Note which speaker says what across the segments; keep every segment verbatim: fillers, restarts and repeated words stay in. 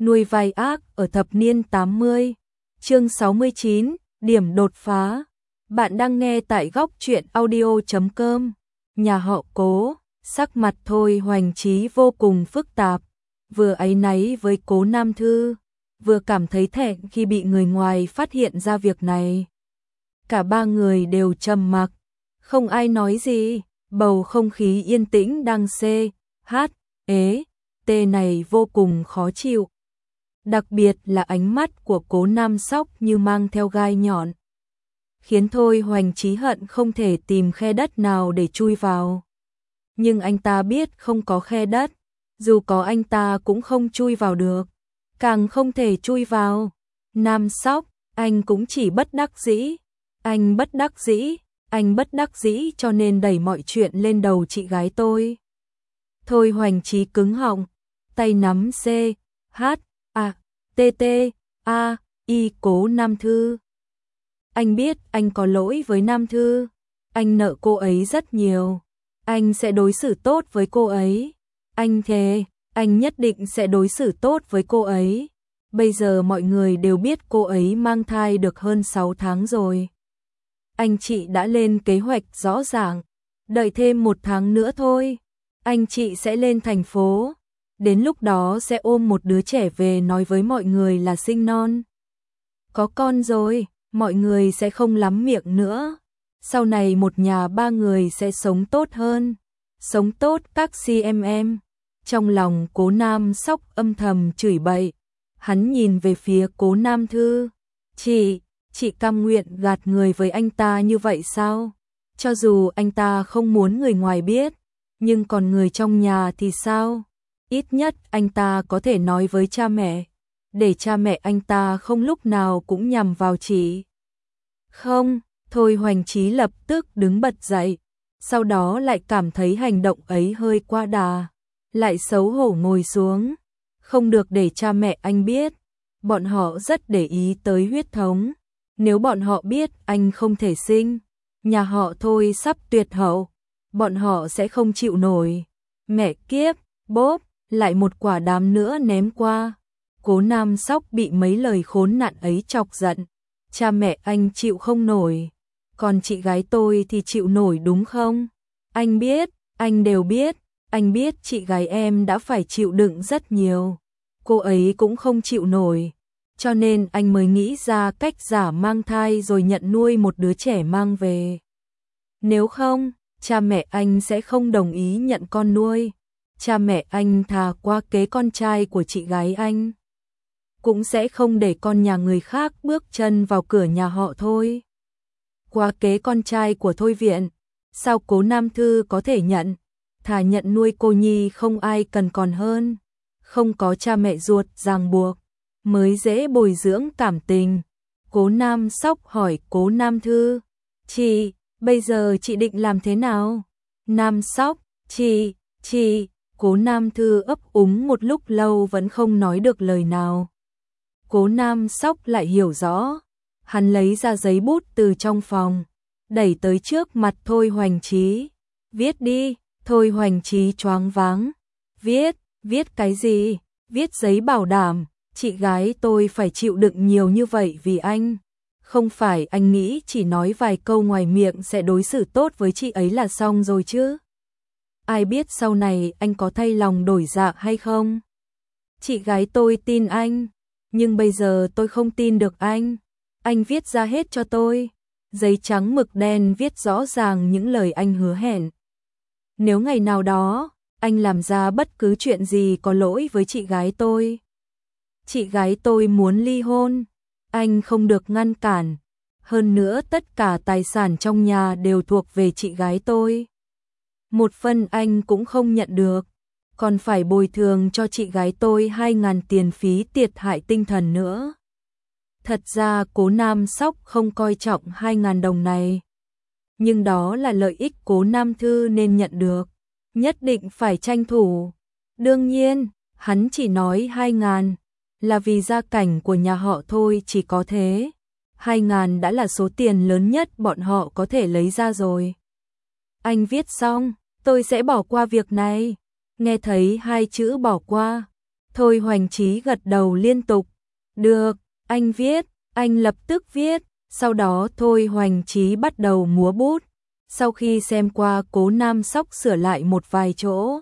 Speaker 1: Nuôi vai ác ở thập niên tám mươi. Chương sáu mươi chín, điểm đột phá. Bạn đang nghe tại góc truyện audio chấm com. Nhà họ Cố, sắc mặt Thôi Hoành Trí vô cùng phức tạp, vừa áy náy với Cố Nam Thư, vừa cảm thấy thẹn khi bị người ngoài phát hiện ra việc này. Cả ba người đều trầm mặc, không ai nói gì, bầu không khí yên tĩnh đang xê, hát, ế, tê này vô cùng khó chịu. Đặc biệt là ánh mắt của Cố Nam Sóc như mang theo gai nhọn, khiến Thôi Hoành Trí hận không thể tìm khe đất nào để chui vào. Nhưng anh ta biết không có khe đất, dù có anh ta cũng không chui vào được, càng không thể chui vào. Nam Sóc, anh cũng chỉ bất đắc dĩ, anh bất đắc dĩ, anh bất đắc dĩ cho nên đẩy mọi chuyện lên đầu chị gái tôi. Thôi Hoành Trí cứng họng, tay nắm C, H, A, T, T, A, I Cố Nam Thư. Anh biết anh có lỗi với Nam Thư, anh nợ cô ấy rất nhiều, anh sẽ đối xử tốt với cô ấy, anh thề, anh nhất định sẽ đối xử tốt với cô ấy. Bây giờ mọi người đều biết cô ấy mang thai được hơn sáu tháng rồi. Anh chị đã lên kế hoạch rõ ràng, đợi thêm một tháng nữa thôi, anh chị sẽ lên thành phố, đến lúc đó sẽ ôm một đứa trẻ về nói với mọi người là sinh non. Có con rồi, mọi người sẽ không lắm miệng nữa, sau này một nhà ba người sẽ sống tốt hơn, sống tốt các xê em em. Trong lòng Cố Nam Sóc âm thầm chửi bậy, hắn nhìn về phía Cố Nam Thư, chị, chị cam nguyện gạt người với anh ta như vậy sao? Cho dù anh ta không muốn người ngoài biết, nhưng còn người trong nhà thì sao? Ít nhất anh ta có thể nói với cha mẹ, để cha mẹ anh ta không lúc nào cũng nhằm vào chị. Không, Thôi Hoành Trí lập tức đứng bật dậy, sau đó lại cảm thấy hành động ấy hơi quá đà, lại xấu hổ ngồi xuống. Không được để cha mẹ anh biết, bọn họ rất để ý tới huyết thống, nếu bọn họ biết anh không thể sinh, nhà họ Thôi sắp tuyệt hậu, bọn họ sẽ không chịu nổi. Mẹ kiếp, bốp, lại một quả đám nữa ném qua. Cố Nam Sóc bị mấy lời khốn nạn ấy chọc giận, cha mẹ anh chịu không nổi, còn chị gái tôi thì chịu nổi đúng không? Anh biết, anh đều biết, anh biết chị gái em đã phải chịu đựng rất nhiều, cô ấy cũng không chịu nổi, cho nên anh mới nghĩ ra cách giả mang thai rồi nhận nuôi một đứa trẻ mang về. Nếu không, cha mẹ anh sẽ không đồng ý nhận con nuôi, cha mẹ anh thà qua kế con trai của chị gái anh, cũng sẽ không để con nhà người khác bước chân vào cửa nhà họ Thôi. Qua kế con trai của Thôi Viện, sao Cố Nam Thư có thể nhận, thà nhận nuôi cô nhi không ai cần còn hơn, không có cha mẹ ruột ràng buộc, mới dễ bồi dưỡng cảm tình. Cố Nam Sóc hỏi Cố Nam Thư, chị, bây giờ chị định làm thế nào? Nam Sóc, chị, chị, Cố Nam Thư ấp úng một lúc lâu vẫn không nói được lời nào. Cố Nam Sóc lại hiểu rõ, hắn lấy ra giấy bút từ trong phòng, đẩy tới trước mặt Thôi Hoành Trí. Viết đi. Thôi Hoành Trí choáng váng. Viết, viết cái gì? Viết giấy bảo đảm, chị gái tôi phải chịu đựng nhiều như vậy vì anh. Không phải anh nghĩ chỉ nói vài câu ngoài miệng sẽ đối xử tốt với chị ấy là xong rồi chứ? Ai biết sau này anh có thay lòng đổi dạ hay không? Chị gái tôi tin anh, nhưng bây giờ tôi không tin được anh. Anh viết ra hết cho tôi. Giấy trắng mực đen viết rõ ràng những lời anh hứa hẹn. Nếu ngày nào đó, anh làm ra bất cứ chuyện gì có lỗi với chị gái tôi, chị gái tôi muốn ly hôn, anh không được ngăn cản. Hơn nữa tất cả tài sản trong nhà đều thuộc về chị gái tôi. Một phần anh cũng không nhận được, còn phải bồi thường cho chị gái tôi hai ngàn tiền phí thiệt hại tinh thần nữa. Thật ra Cố Nam Sóc không coi trọng hai ngàn đồng này, nhưng đó là lợi ích Cố Nam Thư nên nhận được, nhất định phải tranh thủ. Đương nhiên, hắn chỉ nói hai ngàn, là vì gia cảnh của nhà họ Thôi chỉ có thế. Hai ngàn đã là số tiền lớn nhất bọn họ có thể lấy ra rồi. Anh viết xong, tôi sẽ bỏ qua việc này. Nghe thấy hai chữ bỏ qua, Thôi Hoành Trí gật đầu liên tục. Được, anh viết, anh lập tức viết. Sau đó Thôi Hoành Trí bắt đầu múa bút. Sau khi xem qua Cố Nam Sóc sửa lại một vài chỗ,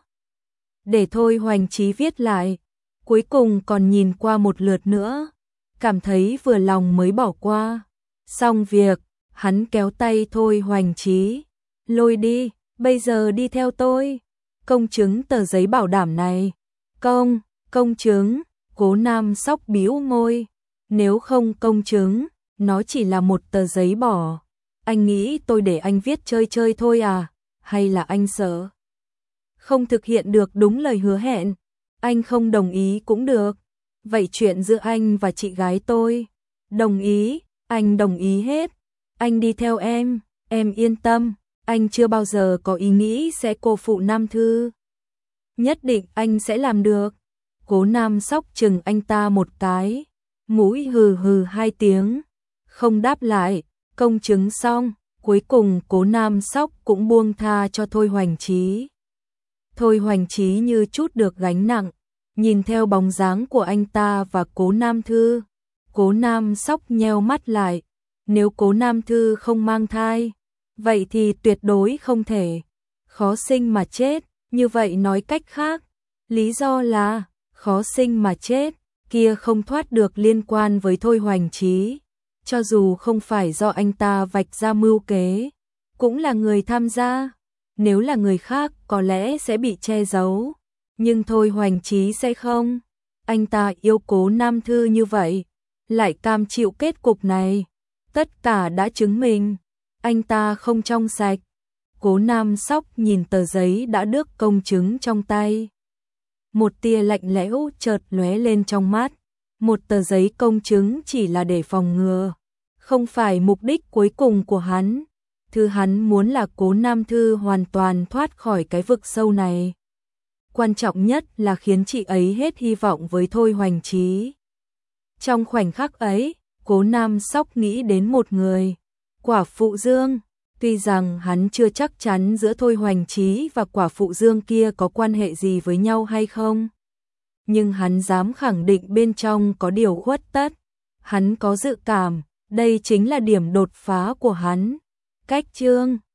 Speaker 1: để Thôi Hoành Trí viết lại. Cuối cùng còn nhìn qua một lượt nữa, cảm thấy vừa lòng mới bỏ qua. Xong việc, hắn kéo tay Thôi Hoành Trí. Lôi đi, bây giờ đi theo tôi. Công chứng tờ giấy bảo đảm này. Công, công chứng, Cố Nam Sóc bĩu môi. Nếu không công chứng, nó chỉ là một tờ giấy bỏ. Anh nghĩ tôi để anh viết chơi chơi thôi à? Hay là anh sợ không thực hiện được đúng lời hứa hẹn? Anh không đồng ý cũng được. Vậy chuyện giữa anh và chị gái tôi? Đồng ý, anh đồng ý hết. Anh đi theo em, em yên tâm. Anh chưa bao giờ có ý nghĩ sẽ cô phụ Nam Thư. Nhất định anh sẽ làm được. Cố Nam Sóc chừng anh ta một cái, mũi hừ hừ hai tiếng, không đáp lại. Công chứng xong, cuối cùng Cố Nam Sóc cũng buông tha cho Thôi Hoành Trí. Thôi Hoành Trí như chút được gánh nặng, nhìn theo bóng dáng của anh ta và Cố Nam Thư. Cố Nam Sóc nheo mắt lại, nếu Cố Nam Thư không mang thai, vậy thì tuyệt đối không thể. Khó sinh mà chết, như vậy nói cách khác, lý do là khó sinh mà chết, kia không thoát được liên quan với Thôi Hoành Trí. Cho dù không phải do anh ta vạch ra mưu kế, cũng là người tham gia. Nếu là người khác có lẽ sẽ bị che giấu, nhưng Thôi Hoành Trí sẽ không. Anh ta yêu Cố Nam Thư như vậy, lại cam chịu kết cục này. Tất cả đã chứng minh, anh ta không trong sạch. Cố Nam Sóc nhìn tờ giấy đã được công chứng trong tay. Một tia lạnh lẽo chợt lóe lên trong mắt. Một tờ giấy công chứng chỉ là để phòng ngừa, không phải mục đích cuối cùng của hắn. Thứ hắn muốn là Cố Nam Thư hoàn toàn thoát khỏi cái vực sâu này. Quan trọng nhất là khiến chị ấy hết hy vọng với Thôi Hoành Trí. Trong khoảnh khắc ấy, Cố Nam Sóc nghĩ đến một người, quả phụ Dương. Tuy rằng hắn chưa chắc chắn giữa Thôi Hoành Trí và quả phụ Dương kia có quan hệ gì với nhau hay không, nhưng hắn dám khẳng định bên trong có điều khuất tất. Hắn có dự cảm, đây chính là điểm đột phá của hắn. Cách chương